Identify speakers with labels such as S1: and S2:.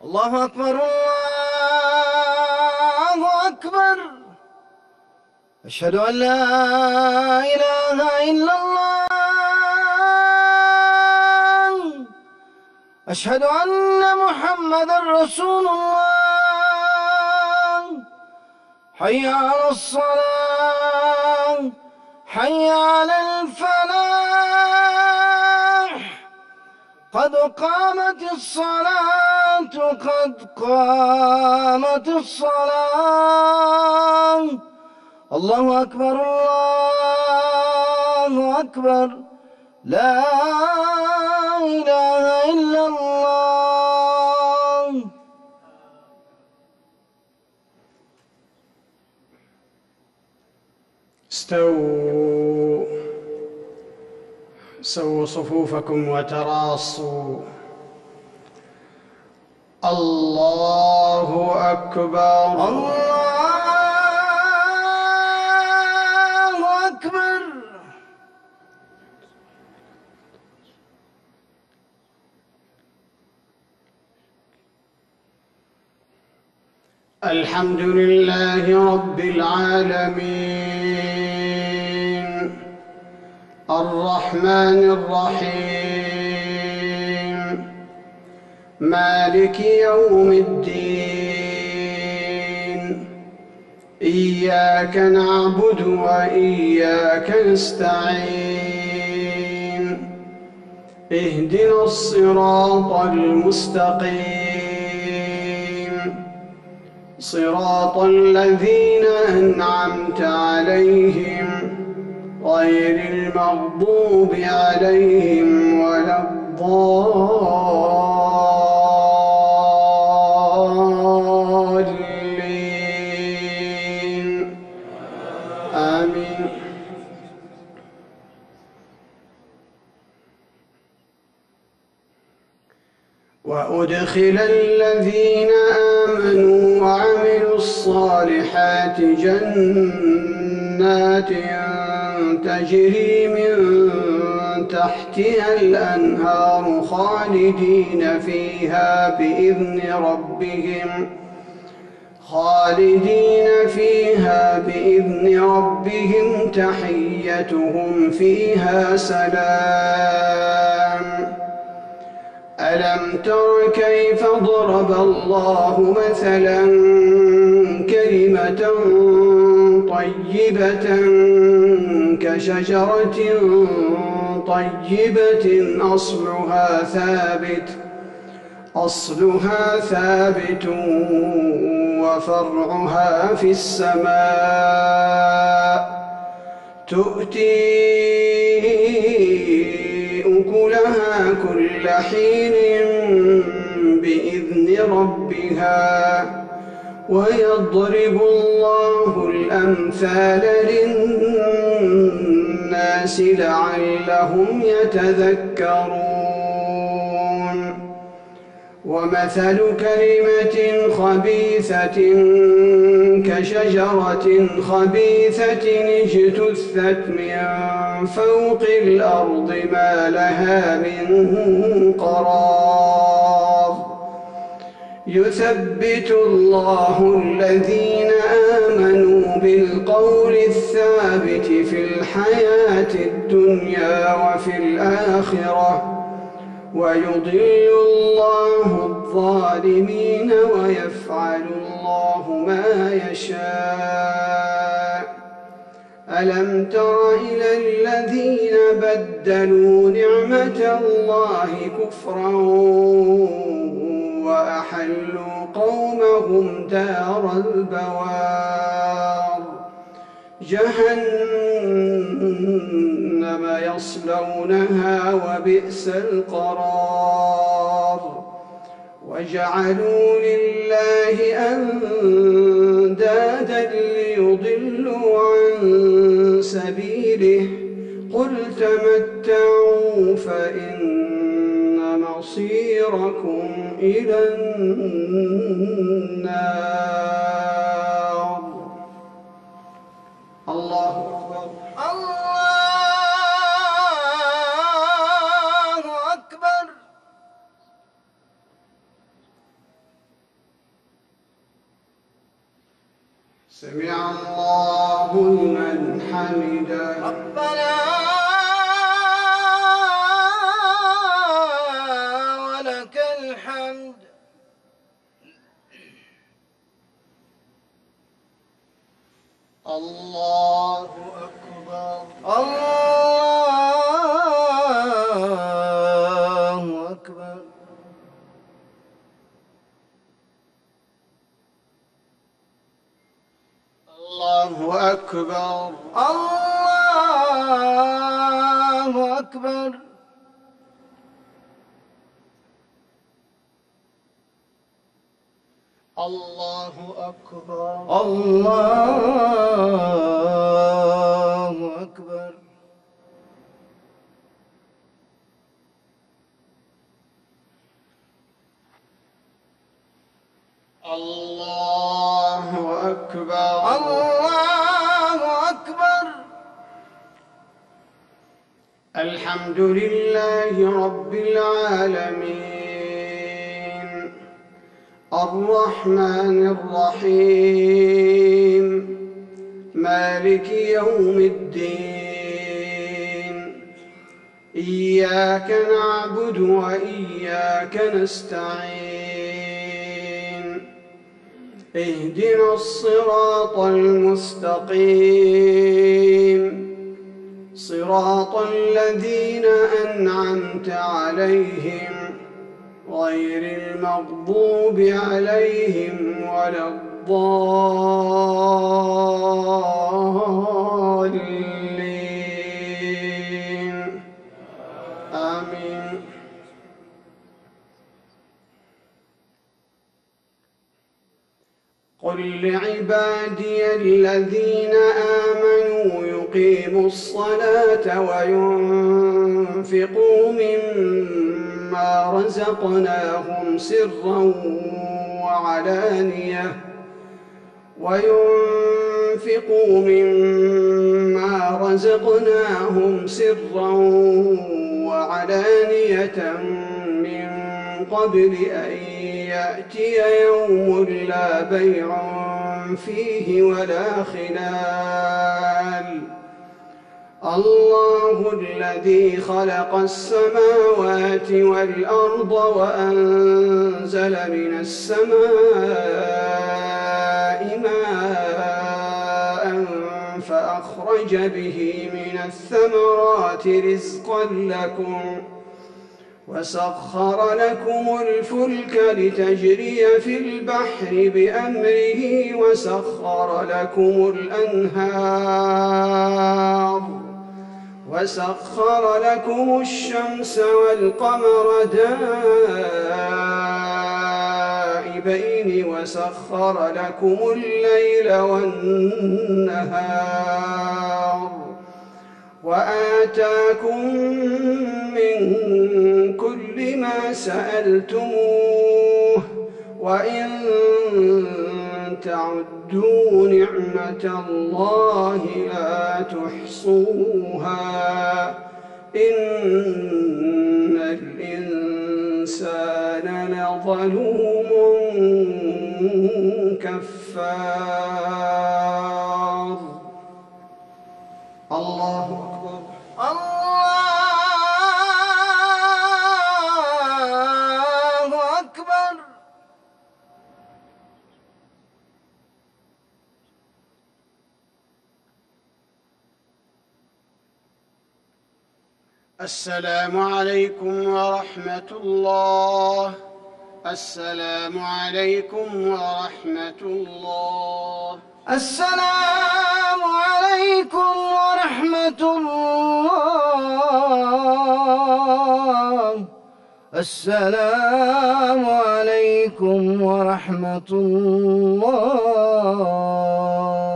S1: الله أكبر الله أكبر. أشهد أن لا إله إلا الله. أشهد أن محمدًا رسول الله. حي على الصلاة، حي على الفلاح. قد قامت الصلاة، قد قامت الصلاة. الله أكبر الله أكبر. لا إله إلا الله.
S2: سووا صفوفكم وتراصوا. الله أكبر.
S1: الله أكبر.
S2: الحمد لله رب العالمين، الرحمن الرحيم، مالك يوم الدين. إياك نعبد وإياك نستعين. اهدنا الصراط المستقيم، صراط الذين أنعمت عليهم غير المغضوب عليهم ولا الضالين. آمين. وأدخل الذين آمنوا وعملوا الصالحات جنات تجري من تحتها الأنهار خالدين فيها بإذن ربهم تحيتهم فيها سلام. ألم تر كيف ضرب الله مثلا كلمة طيبة كشجرة طيبة أصلها ثابت وفرعها في السماء. تؤتي أكلها كل حين بإذن ربها. ويضرب الله الأمثال للناس لعلهم يتذكرون. ومثل كلمة خبيثة كشجرة خبيثة اجتثت من فوق الأرض ما لها من قرار. يثبت الله الذين آمنوا بالقول الثابت في الحياة الدنيا وفي الآخرة، ويضل الله الظالمين ويفعل الله ما يشاء. ألم تر إلى الذين بدلوا نعمة الله كفرا وأحلوا قومهم دار البوار. جهنم يصلونها وبئس القرار. وجعلوا لله أندادا ليضلوا عن سبيله. قل تمتعوا فإن مصيركم إلى النار. الله أكبر.
S1: الله أكبر.
S2: سمع الله لمن حمده.
S1: ربنا ولك الحمد.
S2: الله أكبر.
S1: الله أكبر.
S2: الله أكبر.
S1: الله أكبر.
S2: الله أكبر.
S1: الله أكبر.
S2: الله أكبر.
S1: الله أكبر.
S2: الحمد لله رب العالمين الرحمن الرحيم مالك يوم الدين إياك نعبد وإياك نستعين اهدنا الصراط المستقيم صراط الذين أنعمت عليهم غير المغضوب عليهم ولا الضالين آمين. قل لعبادي الذين آمنوا يقيموا الصلاة وينفقوا مما رزقناهم سرا وعلانية من قبل أن يأتي يوم لا بيع فيه ولا خلال. الله الذي خلق السماوات والأرض وأنزل من السماء ماء فأخرج به من الثمرات رزقا لكم وسخر لكم الفلك لتجري في البحر بأمره وسخر لكم الشمس والقمر دائبين وسخر لكم الليل والنهار وآتاكم من كل ما سألتموه وإن تعدوا نعمة الله لا تحصوها إن الإنسان لظلوم كفار. الله أكبر.
S1: الله أكبر.
S2: السلام عليكم ورحمة الله. السلام عليكم ورحمة الله.
S1: السلام عليكم ورحمة الله. السلام عليكم ورحمة الله.